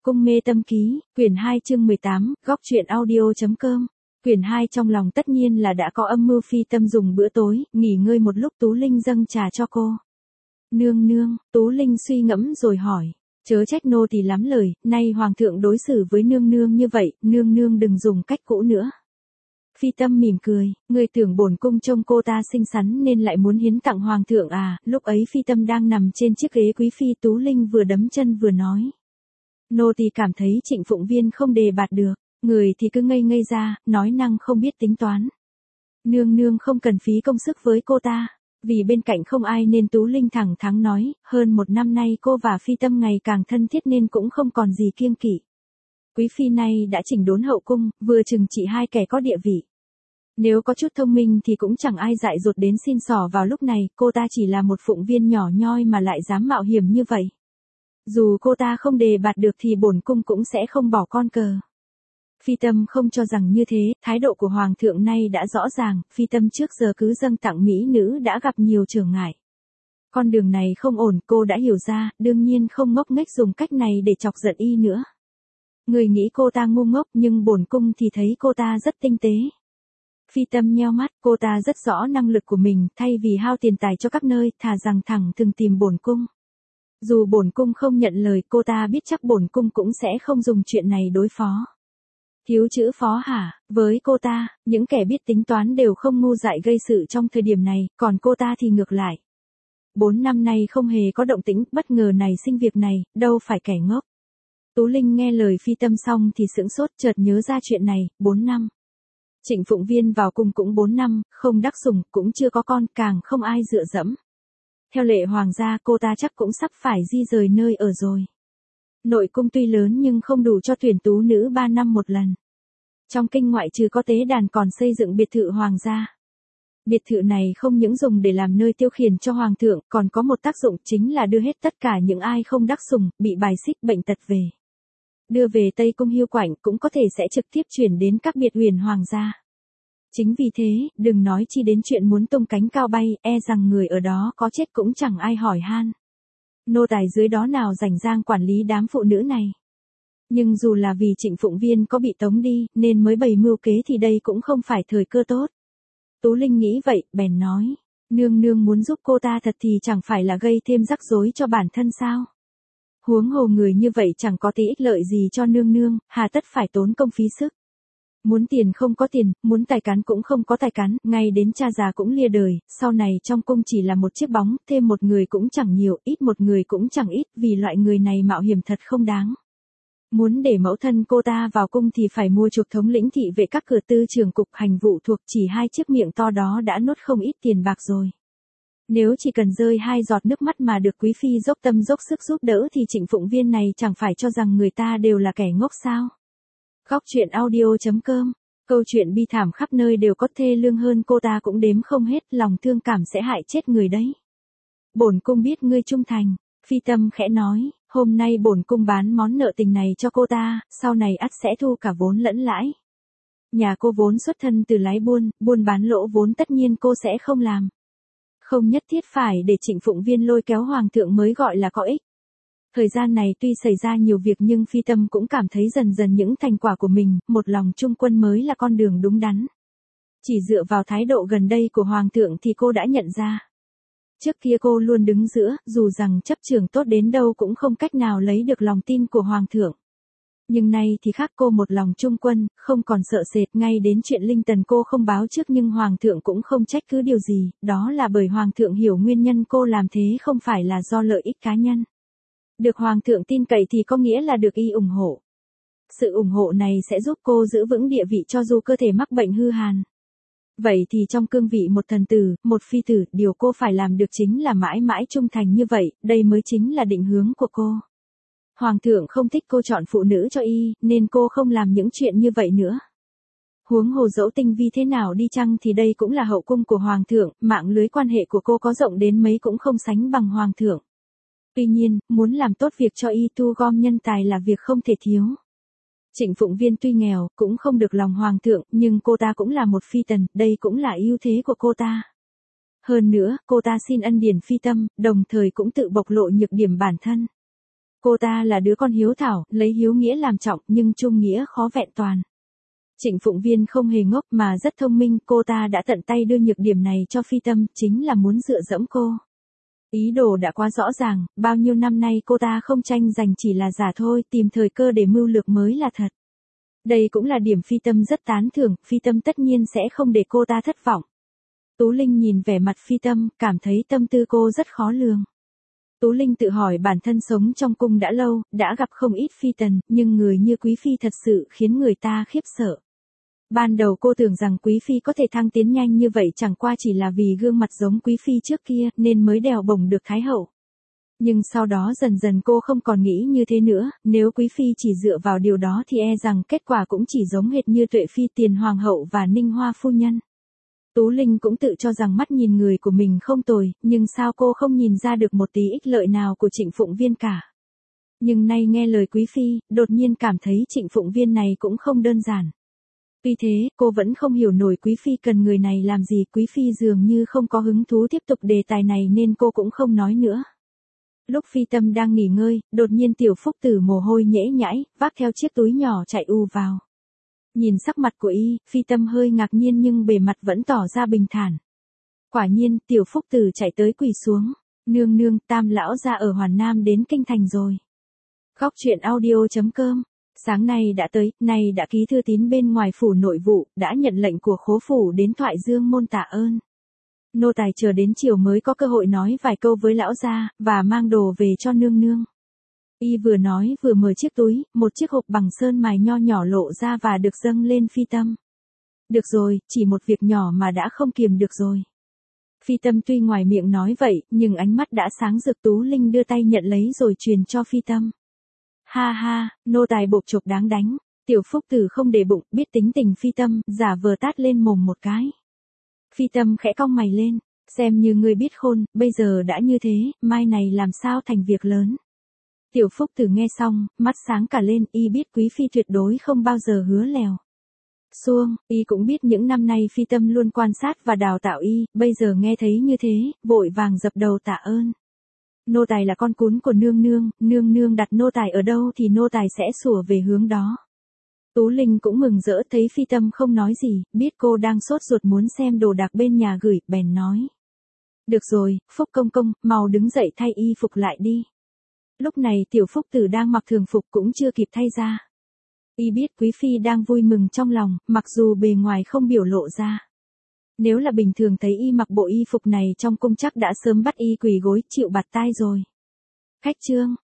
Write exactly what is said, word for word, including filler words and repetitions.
Cung mê tâm ký, quyển hai chương mười tám, góc truyện audio.com. Quyển hai trong lòng tất nhiên là đã có âm mưu Phi Tâm dùng bữa tối, nghỉ ngơi một lúc Tú Linh dâng trà cho cô. Nương nương, Tú Linh suy ngẫm rồi hỏi. Chớ trách nô tỳ lắm lời, nay hoàng thượng đối xử với nương nương như vậy, nương nương đừng dùng cách cũ nữa. Phi Tâm mỉm cười, người tưởng bổn cung trông cô ta xinh xắn nên lại muốn hiến tặng hoàng thượng à, lúc ấy Phi Tâm đang nằm trên chiếc ghế quý phi, Tú Linh vừa đấm chân vừa nói. Nô tỳ cảm thấy Trịnh Phụng Viên không đề bạt được, người thì cứ ngây ngây ra, nói năng không biết tính toán. Nương nương không cần phí công sức với cô ta, vì bên cạnh không ai nên Tú Linh thẳng thắn nói, hơn một năm nay cô và Phi Tâm ngày càng thân thiết nên cũng không còn gì kiêng kỵ. Quý phi này đã chỉnh đốn hậu cung, vừa chừng trị hai kẻ có địa vị. Nếu có chút thông minh thì cũng chẳng ai dại dột đến xin xỏ vào lúc này, cô ta chỉ là một phụng viên nhỏ nhoi mà lại dám mạo hiểm như vậy. Dù cô ta không đề bạt được thì bổn cung cũng sẽ không bỏ con cờ. Phi Tâm không cho rằng như thế, thái độ của hoàng thượng nay đã rõ ràng, Phi Tâm trước giờ cứ dâng tặng mỹ nữ đã gặp nhiều trở ngại. Con đường này không ổn, cô đã hiểu ra, đương nhiên không ngốc nghếch dùng cách này để chọc giận y nữa. Người nghĩ cô ta ngu ngốc nhưng bổn cung thì thấy cô ta rất tinh tế. Phi Tâm nheo mắt, cô ta rất rõ năng lực của mình, thay vì hao tiền tài cho các nơi, thà rằng thẳng thừng tìm bổn cung. Dù bổn cung không nhận lời, cô ta biết chắc bổn cung cũng sẽ không dùng chuyện này đối phó. Thiếu chữ phó hả, với cô ta, những kẻ biết tính toán đều không ngu dại gây sự trong thời điểm này, còn cô ta thì ngược lại. Bốn năm nay không hề có động tĩnh, bất ngờ này sinh việc này, đâu phải kẻ ngốc. Tú Linh nghe lời Phi Tâm xong thì sững sốt, chợt nhớ ra chuyện này, bốn năm. Trịnh Phụng Viên vào cung cũng bốn năm, không đắc sủng, cũng chưa có con, càng không ai dựa dẫm. Theo lệ hoàng gia cô ta chắc cũng sắp phải di rời nơi ở rồi. Nội cung tuy lớn nhưng không đủ cho tuyển tú nữ ba năm một lần. Trong kinh ngoại trừ có tế đàn còn xây dựng biệt thự hoàng gia. Biệt thự này không những dùng để làm nơi tiêu khiển cho hoàng thượng, còn có một tác dụng chính là đưa hết tất cả những ai không đắc sủng, bị bài xích bệnh tật về. Đưa về Tây Cung Hiêu Quạnh cũng có thể sẽ trực tiếp chuyển đến các biệt huyền hoàng gia. Chính vì thế, đừng nói chi đến chuyện muốn tung cánh cao bay, e rằng người ở đó có chết cũng chẳng ai hỏi han. Nô tài dưới đó nào rảnh rang quản lý đám phụ nữ này. Nhưng dù là vì Trịnh Phụng Viên có bị tống đi, nên mới bày mưu kế thì đây cũng không phải thời cơ tốt. Tú Linh nghĩ vậy, bèn nói, nương nương muốn giúp cô ta thật thì chẳng phải là gây thêm rắc rối cho bản thân sao. Huống hồ người như vậy chẳng có tí ích lợi gì cho nương nương, hà tất phải tốn công phí sức. Muốn tiền không có tiền, muốn tài cán cũng không có tài cán, ngay đến cha già cũng lia đời, sau này trong cung chỉ là một chiếc bóng, thêm một người cũng chẳng nhiều, ít một người cũng chẳng ít, vì loại người này mạo hiểm thật không đáng. Muốn để mẫu thân cô ta vào cung thì phải mua chuộc thống lĩnh thị vệ các cửa tư trường cục hành vụ thuộc, chỉ hai chiếc miệng to đó đã nuốt không ít tiền bạc rồi. Nếu chỉ cần rơi hai giọt nước mắt mà được quý phi dốc tâm dốc sức giúp đỡ thì Trịnh Phụng Viên này chẳng phải cho rằng người ta đều là kẻ ngốc sao. Góc truyện audio.com. Câu chuyện bi thảm khắp nơi đều có, thê lương hơn cô ta cũng đếm không hết, lòng thương cảm sẽ hại chết người đấy. Bổn cung biết ngươi trung thành, Phi Tâm khẽ nói, hôm nay bổn cung bán món nợ tình này cho cô ta, sau này ắt sẽ thu cả vốn lẫn lãi. Nhà cô vốn xuất thân từ lái buôn, buôn bán lỗ vốn tất nhiên cô sẽ không làm. Không nhất thiết phải để Trịnh Phụng Viên lôi kéo hoàng thượng mới gọi là có ích. Thời gian này tuy xảy ra nhiều việc nhưng Phi Tâm cũng cảm thấy dần dần những thành quả của mình, một lòng trung quân mới là con đường đúng đắn. Chỉ dựa vào thái độ gần đây của hoàng thượng thì cô đã nhận ra. Trước kia cô luôn đứng giữa, dù rằng chấp trường tốt đến đâu cũng không cách nào lấy được lòng tin của hoàng thượng. Nhưng nay thì khác, cô một lòng trung quân, không còn sợ sệt, ngay đến chuyện Linh Tần cô không báo trước nhưng hoàng thượng cũng không trách cứ điều gì, đó là bởi hoàng thượng hiểu nguyên nhân cô làm thế không phải là do lợi ích cá nhân. Được hoàng thượng tin cậy thì có nghĩa là được y ủng hộ. Sự ủng hộ này sẽ giúp cô giữ vững địa vị cho dù cơ thể mắc bệnh hư hàn. Vậy thì trong cương vị một thần tử, một phi tử, điều cô phải làm được chính là mãi mãi trung thành như vậy, đây mới chính là định hướng của cô. Hoàng thượng không thích cô chọn phụ nữ cho y, nên cô không làm những chuyện như vậy nữa. Huống hồ dẫu tinh vi thế nào đi chăng thì đây cũng là hậu cung của hoàng thượng, mạng lưới quan hệ của cô có rộng đến mấy cũng không sánh bằng hoàng thượng. Tuy nhiên, muốn làm tốt việc cho y thu gom nhân tài là việc không thể thiếu. Trịnh Phụng Viên tuy nghèo, cũng không được lòng hoàng thượng, nhưng cô ta cũng là một phi tần, đây cũng là ưu thế của cô ta. Hơn nữa, cô ta xin ân điển Phi Tâm, đồng thời cũng tự bộc lộ nhược điểm bản thân. Cô ta là đứa con hiếu thảo, lấy hiếu nghĩa làm trọng nhưng trung nghĩa khó vẹn toàn. Trịnh Phụng Viên không hề ngốc mà rất thông minh, cô ta đã tận tay đưa nhược điểm này cho Phi Tâm, chính là muốn dựa dẫm cô. Ý đồ đã quá rõ ràng, bao nhiêu năm nay cô ta không tranh giành chỉ là giả thôi, tìm thời cơ để mưu lược mới là thật. Đây cũng là điểm Phi Tâm rất tán thưởng, Phi Tâm tất nhiên sẽ không để cô ta thất vọng. Tú Linh nhìn vẻ mặt Phi Tâm, cảm thấy tâm tư cô rất khó lường. Tú Linh tự hỏi bản thân sống trong cung đã lâu, đã gặp không ít phi tần, nhưng người như Quý Phi thật sự khiến người ta khiếp sợ. Ban đầu cô tưởng rằng Quý Phi có thể thăng tiến nhanh như vậy chẳng qua chỉ là vì gương mặt giống Quý Phi trước kia nên mới đèo bổng được Thái Hậu. Nhưng sau đó dần dần cô không còn nghĩ như thế nữa, nếu Quý Phi chỉ dựa vào điều đó thì e rằng kết quả cũng chỉ giống hệt như Tuệ Phi Tiền Hoàng hậu và Ninh Hoa phu nhân. Tú Linh cũng tự cho rằng mắt nhìn người của mình không tồi, nhưng sao cô không nhìn ra được một tí ích lợi nào của Trịnh Phụng Viên cả. Nhưng nay nghe lời Quý Phi, đột nhiên cảm thấy Trịnh Phụng Viên này cũng không đơn giản. Tuy thế, cô vẫn không hiểu nổi Quý Phi cần người này làm gì, Quý Phi dường như không có hứng thú tiếp tục đề tài này nên cô cũng không nói nữa. Lúc Phi Tâm đang nghỉ ngơi, đột nhiên Tiểu Phúc Tử mồ hôi nhễ nhãi, vác theo chiếc túi nhỏ chạy ù vào. Nhìn sắc mặt của y, Phi Tâm hơi ngạc nhiên nhưng bề mặt vẫn tỏ ra bình thản. Quả nhiên, Tiểu Phúc Tử chạy tới quỳ xuống. Nương nương, Tam lão gia ở Hoàn Nam đến kinh thành rồi. Góc truyện audio chấm com. Sáng nay đã tới, nay đã ký thư tín bên ngoài phủ nội vụ, đã nhận lệnh của khố phủ đến Thoại Dương môn tạ ơn. Nô tài chờ đến chiều mới có cơ hội nói vài câu với lão gia, và mang đồ về cho nương nương. Y vừa nói vừa mở chiếc túi, một chiếc hộp bằng sơn mài nho nhỏ lộ ra và được dâng lên Phi Tâm. Được rồi, chỉ một việc nhỏ mà đã không kiềm được rồi. Phi Tâm tuy ngoài miệng nói vậy, nhưng ánh mắt đã sáng rực. Tú Linh đưa tay nhận lấy rồi truyền cho Phi Tâm. Ha ha, nô tài bộp chộp đáng đánh. Tiểu Phúc Tử không để bụng, biết tính tình Phi Tâm, giả vờ tát lên mồm một cái. Phi Tâm khẽ cong mày lên, xem như ngươi biết khôn, bây giờ đã như thế, mai này làm sao thành việc lớn. Tiểu Phúc Tử nghe xong, mắt sáng cả lên, y biết Quý Phi tuyệt đối không bao giờ hứa lèo. Xuông, y cũng biết những năm nay Phi Tâm luôn quan sát và đào tạo y, bây giờ nghe thấy như thế, vội vàng dập đầu tạ ơn. Nô tài là con cún của nương nương, nương nương đặt nô tài ở đâu thì nô tài sẽ sủa về hướng đó. Tú Linh cũng mừng rỡ thấy Phi Tâm không nói gì, biết cô đang sốt ruột muốn xem đồ đạc bên nhà gửi, bèn nói. Được rồi, Phúc công công, mau đứng dậy thay y phục lại đi. Lúc này Tiểu Phúc Tử đang mặc thường phục cũng chưa kịp thay ra. Y biết Quý Phi đang vui mừng trong lòng, mặc dù bề ngoài không biểu lộ ra. Nếu là bình thường thấy y mặc bộ y phục này trong cung chắc đã sớm bắt y quỳ gối chịu bạt tai rồi. Khách trương,